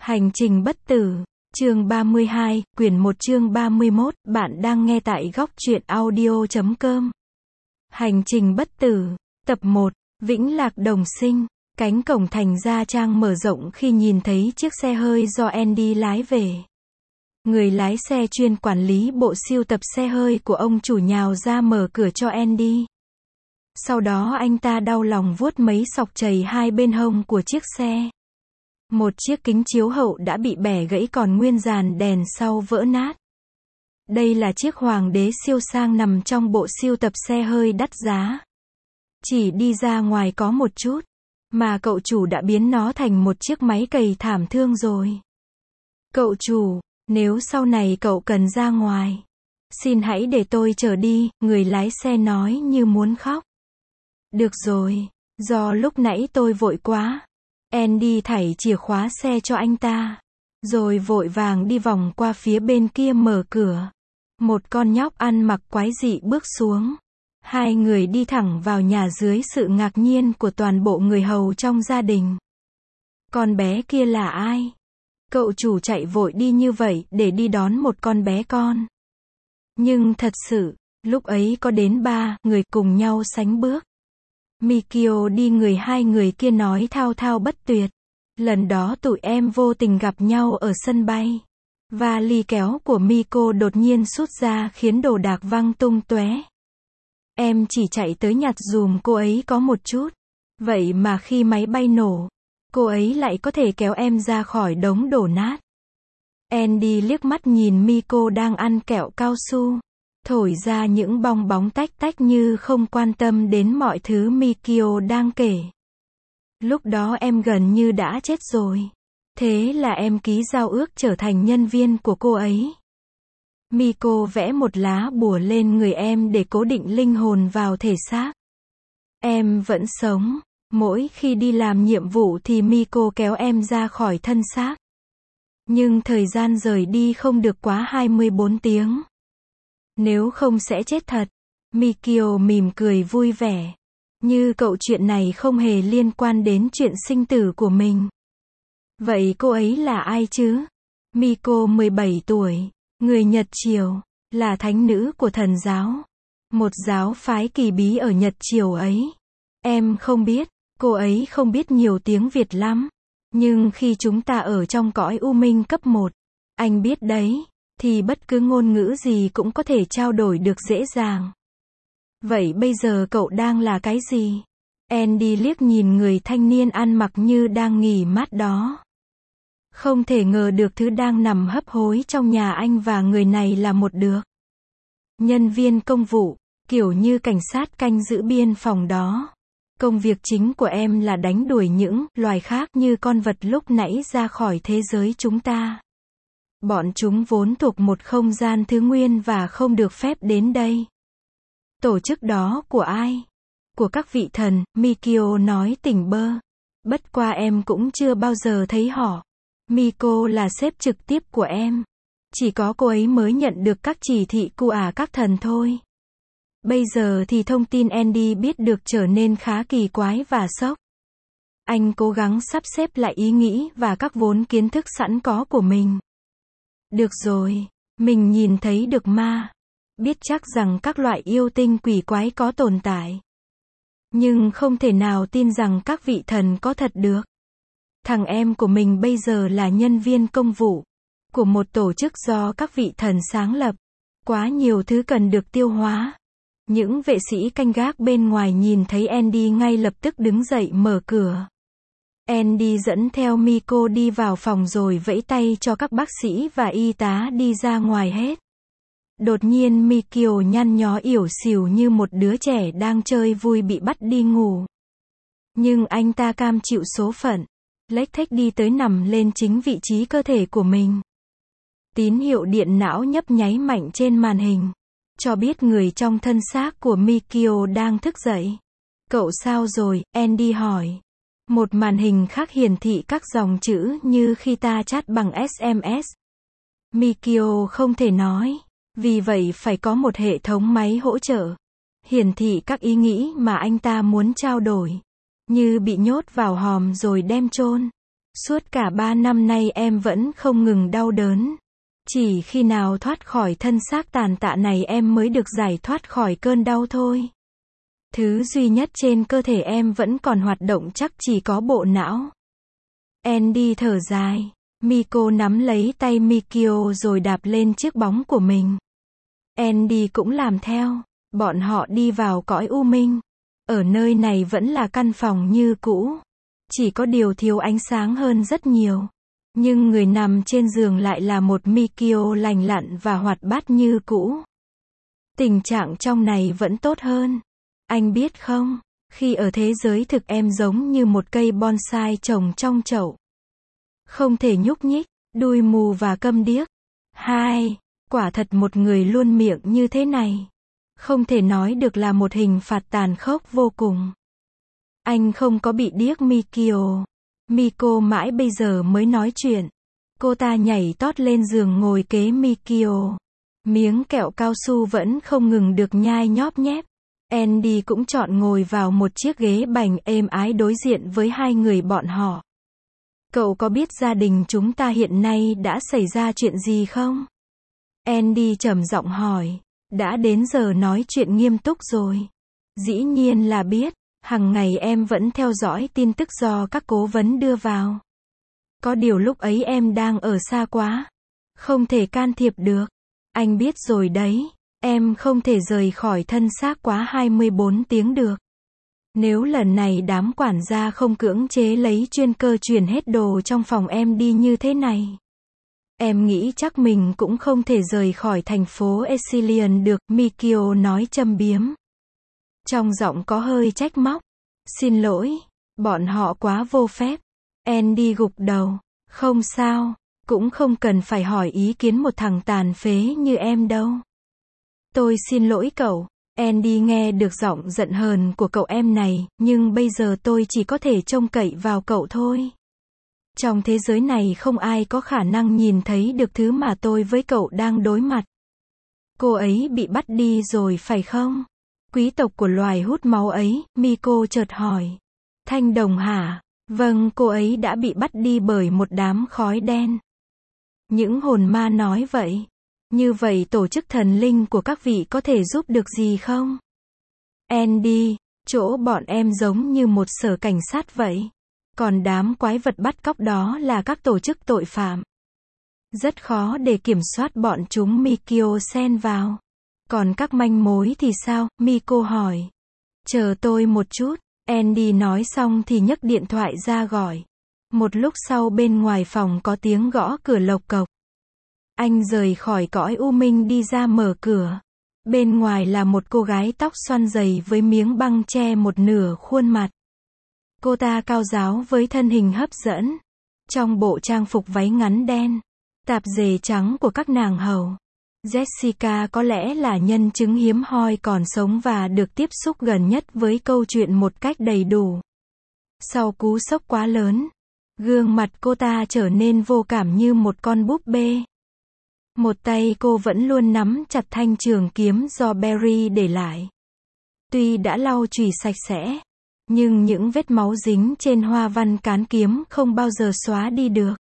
Hành trình bất tử, chương 32, quyển 1 chương 31, bạn đang nghe tại góc truyện audio.com. Hành trình bất tử, tập 1, Vĩnh Lạc Đồng Sinh. Cánh cổng thành Gia Trang mở rộng khi nhìn thấy chiếc xe hơi do Andy lái về. Người lái xe chuyên quản lý bộ sưu tập xe hơi của ông chủ nhào ra mở cửa cho Andy. Sau đó anh ta đau lòng vuốt mấy sọc chày hai bên hông của chiếc xe. Một chiếc kính chiếu hậu đã bị bẻ gãy, còn nguyên dàn đèn sau vỡ nát. Đây là chiếc Hoàng đế siêu sang nằm trong bộ sưu tập xe hơi đắt giá. Chỉ đi ra ngoài có một chút, mà cậu chủ đã biến nó thành một chiếc máy cày thảm thương rồi. Cậu chủ, nếu sau này cậu cần ra ngoài, xin hãy để tôi chở đi, người lái xe nói như muốn khóc. Được rồi, do lúc nãy tôi vội quá. Andy thảy chìa khóa xe cho anh ta, rồi vội vàng đi vòng qua phía bên kia mở cửa. Một con nhóc ăn mặc quái dị bước xuống. Hai người đi thẳng vào nhà dưới sự ngạc nhiên của toàn bộ người hầu trong gia đình. Con bé kia là ai? Cậu chủ chạy vội đi như vậy để đi đón một con bé con. Nhưng thật sự, lúc ấy có đến 3 người cùng nhau sánh bước. Mikio đi người hai người kia nói thao thao bất tuyệt. Lần đó tụi em vô tình gặp nhau ở sân bay. Vali kéo của Miko đột nhiên sút ra khiến đồ đạc văng tung tóe. Em chỉ chạy tới nhặt giùm cô ấy có một chút. Vậy mà khi máy bay nổ, cô ấy lại có thể kéo em ra khỏi đống đổ nát. Andy liếc mắt nhìn Miko đang ăn kẹo cao su, thổi ra những bong bóng tách tách như không quan tâm đến mọi thứ Mikio đang kể. Lúc đó em gần như đã chết rồi. Thế là em ký giao ước trở thành nhân viên của cô ấy. Miko vẽ một lá bùa lên người em để cố định linh hồn vào thể xác. Em vẫn sống. Mỗi khi đi làm nhiệm vụ thì Miko kéo em ra khỏi thân xác. Nhưng thời gian rời đi không được quá 24 tiếng. Nếu không sẽ chết thật. Mikio mỉm cười vui vẻ. Như cậu chuyện này không hề liên quan đến chuyện sinh tử của mình. Vậy cô ấy là ai chứ? Miko 17 tuổi, người Nhật Triều, là thánh nữ của thần giáo. Một giáo phái kỳ bí ở Nhật Triều ấy. Em không biết, cô ấy không biết nhiều tiếng Việt lắm. Nhưng khi chúng ta ở trong cõi u minh cấp 1, anh biết đấy, thì bất cứ ngôn ngữ gì cũng có thể trao đổi được dễ dàng. Vậy bây giờ cậu đang là cái gì? Andy liếc nhìn người thanh niên ăn mặc như đang nghỉ mát đó. Không thể ngờ được thứ đang nằm hấp hối trong nhà anh và người này là một được nhân viên công vụ, kiểu như cảnh sát canh giữ biên phòng đó. Công việc chính của em là đánh đuổi những loài khác như con vật lúc nãy ra khỏi thế giới chúng ta. Bọn chúng vốn thuộc một không gian thứ nguyên và không được phép đến đây. Tổ chức đó của ai? Của các vị thần, Mikio nói tỉnh bơ. Bất qua em cũng chưa bao giờ thấy họ. Miko là sếp trực tiếp của em. Chỉ có cô ấy mới nhận được các chỉ thị của các thần thôi. Bây giờ thì thông tin Andy biết được trở nên khá kỳ quái và sốc. Anh cố gắng sắp xếp lại ý nghĩ và các vốn kiến thức sẵn có của mình. Được rồi, mình nhìn thấy được ma. Biết chắc rằng các loại yêu tinh quỷ quái có tồn tại. Nhưng không thể nào tin rằng các vị thần có thật được. Thằng em của mình bây giờ là nhân viên công vụ của một tổ chức do các vị thần sáng lập. Quá nhiều thứ cần được tiêu hóa. Những vệ sĩ canh gác bên ngoài nhìn thấy Andy ngay lập tức đứng dậy mở cửa. Andy dẫn theo Miko đi vào phòng rồi vẫy tay cho các bác sĩ và y tá đi ra ngoài hết. Đột nhiên Mikio nhăn nhó ỉu xìu như một đứa trẻ đang chơi vui bị bắt đi ngủ. Nhưng anh ta cam chịu số phận, lếch thếch đi tới nằm lên chính vị trí cơ thể của mình. Tín hiệu điện não nhấp nháy mạnh trên màn hình, cho biết người trong thân xác của Mikio đang thức dậy. Cậu sao rồi? Andy hỏi. Một màn hình khác hiển thị các dòng chữ như khi ta chat bằng SMS. Mikio không thể nói, vì vậy phải có một hệ thống máy hỗ trợ, hiển thị các ý nghĩ mà anh ta muốn trao đổi. Như bị nhốt vào hòm rồi đem chôn. Suốt cả 3 năm nay em vẫn không ngừng đau đớn. Chỉ khi nào thoát khỏi thân xác tàn tạ này em mới được giải thoát khỏi cơn đau thôi. Thứ duy nhất trên cơ thể em vẫn còn hoạt động chắc chỉ có bộ não. Andy thở dài. Miko nắm lấy tay Mikio rồi đạp lên chiếc bóng của mình. Andy cũng làm theo. Bọn họ đi vào cõi u minh. Ở nơi này vẫn là căn phòng như cũ. Chỉ có điều thiếu ánh sáng hơn rất nhiều. Nhưng người nằm trên giường lại là một Mikio lành lặn và hoạt bát như cũ. Tình trạng trong này vẫn tốt hơn. Anh biết không, khi ở thế giới thực em giống như một cây bonsai trồng trong chậu. Không thể nhúc nhích, đuôi mù và câm điếc. Quả thật một người luôn miệng như thế này. Không thể nói được là một hình phạt tàn khốc vô cùng. Anh không có bị điếc Mikio. Miko mãi bây giờ mới nói chuyện. Cô ta nhảy tót lên giường ngồi kế Mikio. Miếng kẹo cao su vẫn không ngừng được nhai nhóp nhép. Andy cũng chọn ngồi vào một chiếc ghế bành êm ái đối diện với hai người bọn họ. Cậu có biết gia đình chúng ta hiện nay đã xảy ra chuyện gì không? Andy trầm giọng hỏi. Đã đến giờ nói chuyện nghiêm túc rồi. Dĩ nhiên là biết. Hằng ngày em vẫn theo dõi tin tức do các cố vấn đưa vào. Có điều lúc ấy em đang ở xa quá. Không thể can thiệp được. Anh biết rồi đấy. Em không thể rời khỏi thân xác quá 24 tiếng được. Nếu lần này đám quản gia không cưỡng chế lấy chuyên cơ chuyển hết đồ trong phòng em đi như thế này. Em nghĩ chắc mình cũng không thể rời khỏi thành phố Exilian được, Mikio nói châm biếm. Trong giọng có hơi trách móc. Xin lỗi, bọn họ quá vô phép. Andy gục đầu. Không sao, cũng không cần phải hỏi ý kiến một thằng tàn phế như em đâu. Tôi xin lỗi cậu. Andy nghe được giọng giận hờn của cậu em này, nhưng bây giờ tôi chỉ có thể trông cậy vào cậu thôi. Trong thế giới này không ai có khả năng nhìn thấy được thứ mà tôi với cậu đang đối mặt. Cô ấy bị bắt đi rồi phải không? Quý tộc của loài hút máu ấy, Miko chợt hỏi. Thanh đồng hả? Vâng, cô ấy đã bị bắt đi bởi một đám khói đen. Những hồn ma nói vậy. Như vậy tổ chức thần linh của các vị có thể giúp được gì không? Andy, chỗ bọn em giống như một sở cảnh sát vậy. Còn đám quái vật bắt cóc đó là các tổ chức tội phạm. Rất khó để kiểm soát bọn chúng, Mikio xen vào. Còn các manh mối thì sao? Miko hỏi. Chờ tôi một chút. Andy nói xong thì nhấc điện thoại ra gọi. Một lúc sau bên ngoài phòng có tiếng gõ cửa lộc cộc. Anh rời khỏi cõi u minh đi ra mở cửa. Bên ngoài là một cô gái tóc xoăn dày với miếng băng che một nửa khuôn mặt. Cô ta cao ráo với thân hình hấp dẫn. Trong bộ trang phục váy ngắn đen, tạp dề trắng của các nàng hầu. Jessica có lẽ là nhân chứng hiếm hoi còn sống và được tiếp xúc gần nhất với câu chuyện một cách đầy đủ. Sau cú sốc quá lớn, gương mặt cô ta trở nên vô cảm như một con búp bê. Một tay cô vẫn luôn nắm chặt thanh trường kiếm do Barry để lại. Tuy đã lau chùi sạch sẽ, nhưng những vết máu dính trên hoa văn cán kiếm không bao giờ xóa đi được.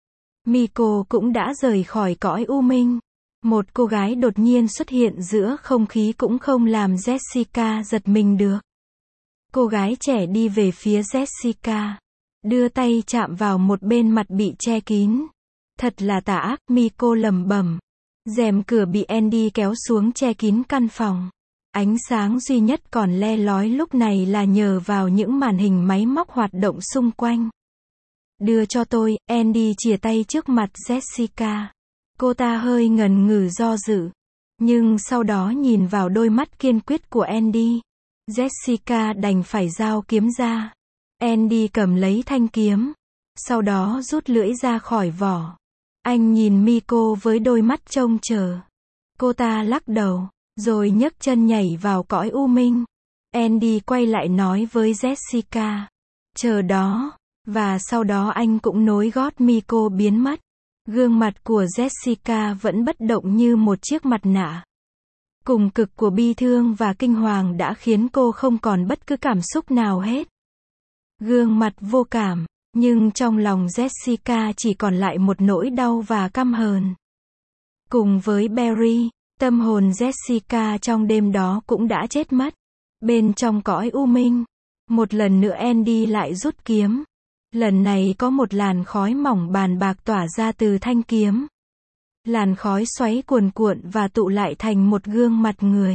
Miko cũng đã rời khỏi cõi u minh. Một cô gái đột nhiên xuất hiện giữa không khí cũng không làm Jessica giật mình được. Cô gái trẻ đi về phía Jessica, đưa tay chạm vào một bên mặt bị che kín. Thật là tà ác, Miko lẩm bẩm. Rèm cửa bị Andy kéo xuống che kín căn phòng. Ánh sáng duy nhất còn le lói lúc này là nhờ vào những màn hình máy móc hoạt động xung quanh. Đưa cho tôi, Andy chìa tay trước mặt Jessica. Cô ta hơi ngần ngừ do dự. Nhưng sau đó nhìn vào đôi mắt kiên quyết của Andy. Jessica đành phải giao kiếm ra. Andy cầm lấy thanh kiếm. Sau đó rút lưỡi ra khỏi vỏ. Anh nhìn Miko với đôi mắt trông chờ. Cô ta lắc đầu, rồi nhấc chân nhảy vào cõi u minh. Andy quay lại nói với Jessica. Chờ đó. Và sau đó anh cũng nối gót Miko biến mất. Gương mặt của Jessica vẫn bất động như một chiếc mặt nạ. Cùng cực của bi thương và kinh hoàng đã khiến cô không còn bất cứ cảm xúc nào hết. Gương mặt vô cảm. Nhưng trong lòng Jessica chỉ còn lại một nỗi đau và căm hờn. Cùng với Barry, tâm hồn Jessica trong đêm đó cũng đã chết mất. Bên trong cõi u minh, một lần nữa Andy lại rút kiếm. Lần này có một làn khói mỏng bàn bạc tỏa ra từ thanh kiếm. Làn khói xoáy cuồn cuộn và tụ lại thành một gương mặt người.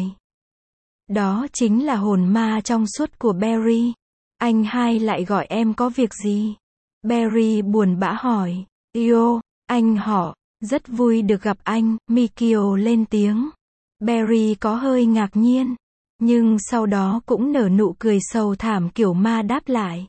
Đó chính là hồn ma trong suốt của Barry. Anh hai lại gọi em có việc gì? Barry buồn bã hỏi. Yo, anh họ, rất vui được gặp anh, Mikio lên tiếng. Barry có hơi ngạc nhiên, nhưng sau đó cũng nở nụ cười sầu thảm kiểu ma đáp lại.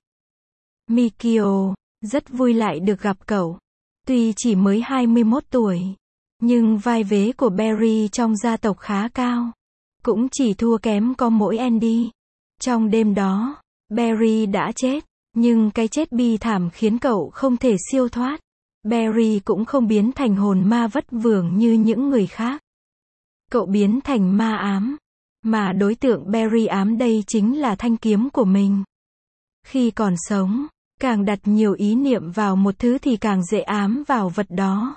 Mikio, rất vui lại được gặp cậu. Tuy chỉ mới 21 tuổi, nhưng vai vế của Barry trong gia tộc khá cao. Cũng chỉ thua kém có mỗi Andy. Trong đêm đó, Barry đã chết, nhưng cái chết bi thảm khiến cậu không thể siêu thoát. Barry cũng không biến thành hồn ma vất vưởng như những người khác. Cậu biến thành ma ám. Mà đối tượng Barry ám đây chính là thanh kiếm của mình. Khi còn sống, càng đặt nhiều ý niệm vào một thứ thì càng dễ ám vào vật đó.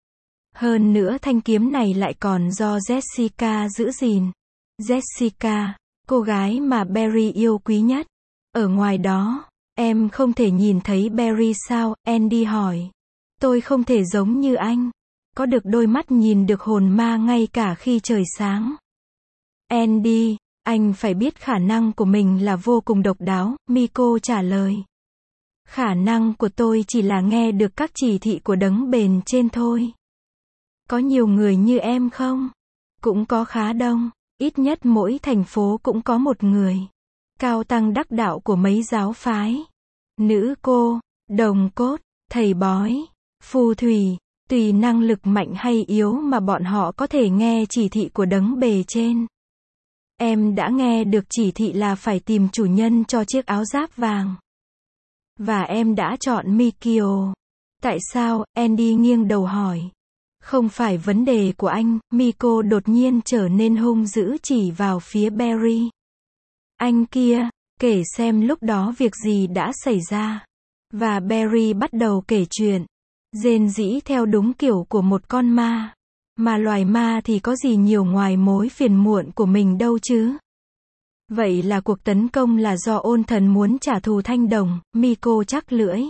Hơn nữa thanh kiếm này lại còn do Jessica giữ gìn. Jessica, cô gái mà Barry yêu quý nhất. Ở ngoài đó, em không thể nhìn thấy Barry sao? Andy hỏi. Tôi không thể giống như anh. Có được đôi mắt nhìn được hồn ma ngay cả khi trời sáng. Andy, anh phải biết khả năng của mình là vô cùng độc đáo, Miko trả lời. Khả năng của tôi chỉ là nghe được các chỉ thị của đấng bền trên thôi. Có nhiều người như em không? Cũng có khá đông, ít nhất mỗi thành phố cũng có một người. Cao tăng đắc đạo của mấy giáo phái. Nữ cô, đồng cốt, thầy bói, phù thủy, tùy năng lực mạnh hay yếu mà bọn họ có thể nghe chỉ thị của đấng bề trên. Em đã nghe được chỉ thị là phải tìm chủ nhân cho chiếc áo giáp vàng. Và em đã chọn Mikio. Tại sao? Andy nghiêng đầu hỏi. Không phải vấn đề của anh, Miko đột nhiên trở nên hung dữ chỉ vào phía Barry. Anh kia, kể xem lúc đó việc gì đã xảy ra. Và Barry bắt đầu kể chuyện. Rên rỉ theo đúng kiểu của một con ma. Mà loài ma thì có gì nhiều ngoài mối phiền muộn của mình đâu chứ. Vậy là cuộc tấn công là do ôn thần muốn trả thù thanh đồng, Miko chắc lưỡi.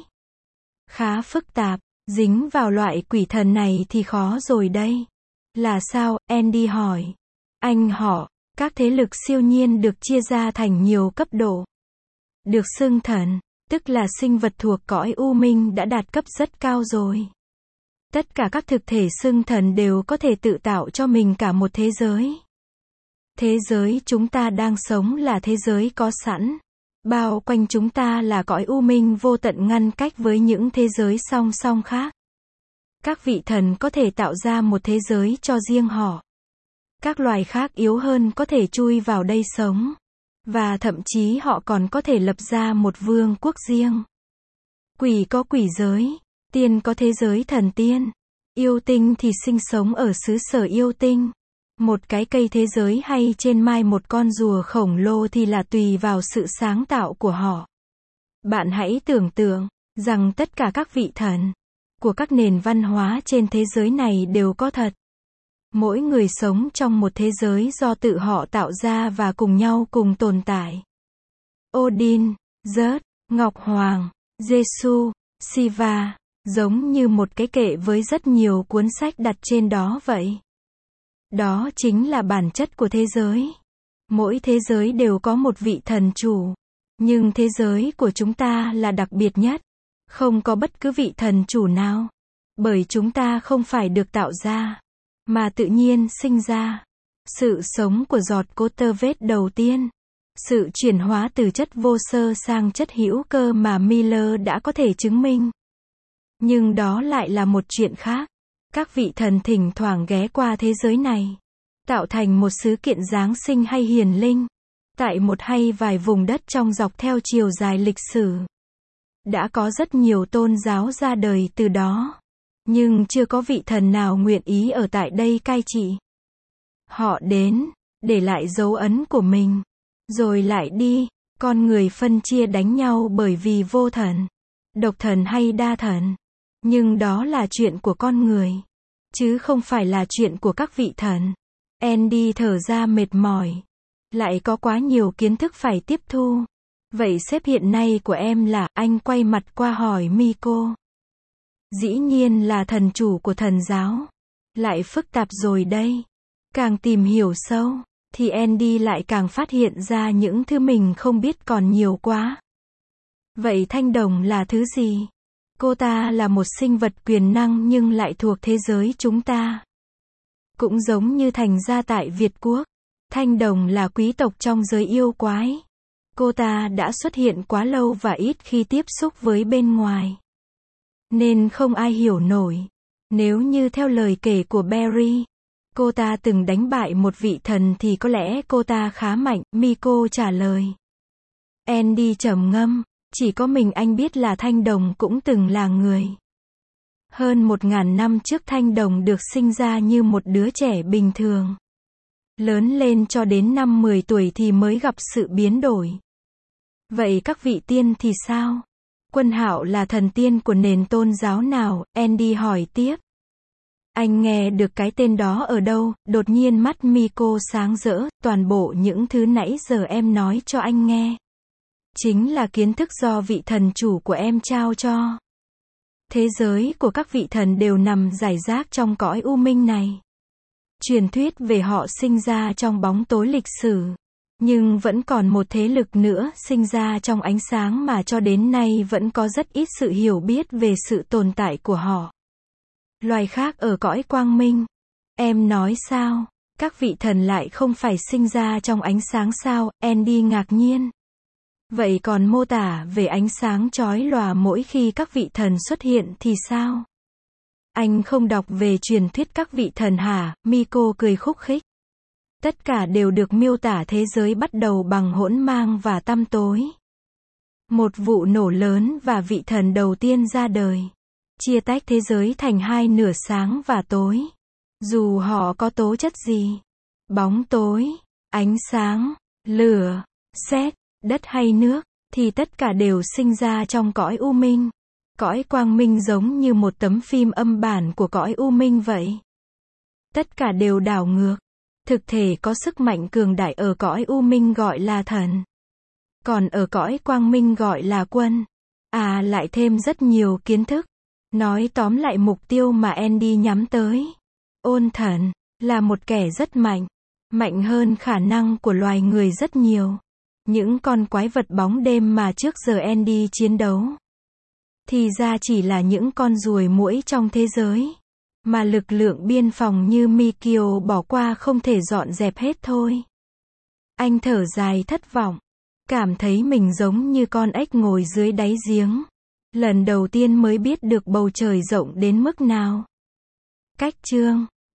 Khá phức tạp, dính vào loại quỷ thần này thì khó rồi đây. Là sao? Andy hỏi. Anh họ, các thế lực siêu nhiên được chia ra thành nhiều cấp độ. Được xưng thần, tức là sinh vật thuộc cõi u minh đã đạt cấp rất cao rồi. Tất cả các thực thể xưng thần đều có thể tự tạo cho mình cả một thế giới. Thế giới chúng ta đang sống là thế giới có sẵn. Bao quanh chúng ta là cõi u minh vô tận ngăn cách với những thế giới song song khác. Các vị thần có thể tạo ra một thế giới cho riêng họ. Các loài khác yếu hơn có thể chui vào đây sống. Và thậm chí họ còn có thể lập ra một vương quốc riêng. Quỷ có quỷ giới, tiên có thế giới thần tiên. Yêu tinh thì sinh sống ở xứ sở yêu tinh. Một cái cây thế giới hay trên mai một con rùa khổng lồ thì là tùy vào sự sáng tạo của họ. Bạn hãy tưởng tượng rằng tất cả các vị thần của các nền văn hóa trên thế giới này đều có thật. Mỗi người sống trong một thế giới do tự họ tạo ra và cùng nhau cùng tồn tại. Odin, Zeus, Ngọc Hoàng, Giêsu, Shiva, giống như một cái kệ với rất nhiều cuốn sách đặt trên đó vậy. Đó chính là bản chất của thế giới. Mỗi thế giới đều có một vị thần chủ. Nhưng thế giới của chúng ta là đặc biệt nhất. Không có bất cứ vị thần chủ nào. Bởi chúng ta không phải được tạo ra, mà tự nhiên sinh ra. Sự sống của giọt cô tơ vết đầu tiên. Sự chuyển hóa từ chất vô xơ sang chất hữu cơ mà Miller đã có thể chứng minh. Nhưng đó lại là một chuyện khác. Các vị thần thỉnh thoảng ghé qua thế giới này, tạo thành một sự kiện Giáng sinh hay hiền linh, tại một hay vài vùng đất trong dọc theo chiều dài lịch sử. Đã có rất nhiều tôn giáo ra đời từ đó, nhưng chưa có vị thần nào nguyện ý ở tại đây cai trị. Họ đến, để lại dấu ấn của mình, rồi lại đi. Con người phân chia đánh nhau bởi vì vô thần. độc thần hay đa thần. Nhưng đó là chuyện của con người, chứ không phải là chuyện của các vị thần. Andy thở ra mệt mỏi. Lại có quá nhiều kiến thức phải tiếp thu. Vậy sếp hiện nay của em là, anh quay mặt qua hỏi Miko. Dĩ nhiên là thần chủ của thần giáo. Lại phức tạp rồi đây. Càng tìm hiểu sâu, thì Andy lại càng phát hiện ra những thứ mình không biết còn nhiều quá. Vậy thanh đồng là thứ gì? Cô ta là một sinh vật quyền năng nhưng lại thuộc thế giới chúng ta. Cũng giống như thành gia tại Việt Quốc. Thanh đồng là quý tộc trong giới yêu quái. Cô ta đã xuất hiện quá lâu và ít khi tiếp xúc với bên ngoài. Nên không ai hiểu nổi. Nếu như theo lời kể của Barry, cô ta từng đánh bại một vị thần thì có lẽ cô ta khá mạnh, Miko trả lời. Andy trầm ngâm, chỉ có mình anh biết là thanh đồng cũng từng là người. Hơn 1000 năm trước thanh đồng được sinh ra như một đứa trẻ bình thường. Lớn lên cho đến năm 10 tuổi thì mới gặp sự biến đổi. Vậy các vị tiên thì sao? Quân Hạo là thần tiên của nền tôn giáo nào? Andy hỏi tiếp. Anh nghe được cái tên đó ở đâu? Đột nhiên mắt Miko sáng rỡ, toàn bộ những thứ nãy giờ em nói cho anh nghe. Chính là kiến thức do vị thần chủ của em trao cho. Thế giới của các vị thần đều nằm rải rác trong cõi u minh này. Truyền thuyết về họ sinh ra trong bóng tối lịch sử. Nhưng vẫn còn một thế lực nữa sinh ra trong ánh sáng mà cho đến nay vẫn có rất ít sự hiểu biết về sự tồn tại của họ. Loài khác ở cõi quang minh. Em nói sao? Các vị thần lại không phải sinh ra trong ánh sáng sao? Andy ngạc nhiên. Vậy còn mô tả về ánh sáng chói lòa mỗi khi các vị thần xuất hiện thì sao? Anh không đọc về truyền thuyết các vị thần hả? Miko cười khúc khích. Tất cả đều được miêu tả thế giới bắt đầu bằng hỗn mang và tăm tối. Một vụ nổ lớn và vị thần đầu tiên ra đời. Chia tách thế giới thành hai nửa sáng và tối. Dù họ có tố chất gì. Bóng tối, ánh sáng, lửa, sét, đất hay nước, thì tất cả đều sinh ra trong cõi u minh. Cõi quang minh giống như một tấm phim âm bản của cõi u minh vậy. Tất cả đều đảo ngược. Thực thể có sức mạnh cường đại ở cõi u minh gọi là thần. Còn ở cõi quang minh gọi là quân. Lại thêm rất nhiều kiến thức. Nói tóm lại mục tiêu mà Andy nhắm tới. Ôn thần, là một kẻ rất mạnh. Mạnh hơn khả năng của loài người rất nhiều. Những con quái vật bóng đêm mà trước giờ Andy chiến đấu. Thì ra chỉ là những con ruồi muỗi trong thế giới. Mà lực lượng biên phòng như Mikio bỏ qua không thể dọn dẹp hết thôi. Anh thở dài thất vọng. Cảm thấy mình giống như con ếch ngồi dưới đáy giếng. Lần đầu tiên mới biết được bầu trời rộng đến mức nào. Cách chương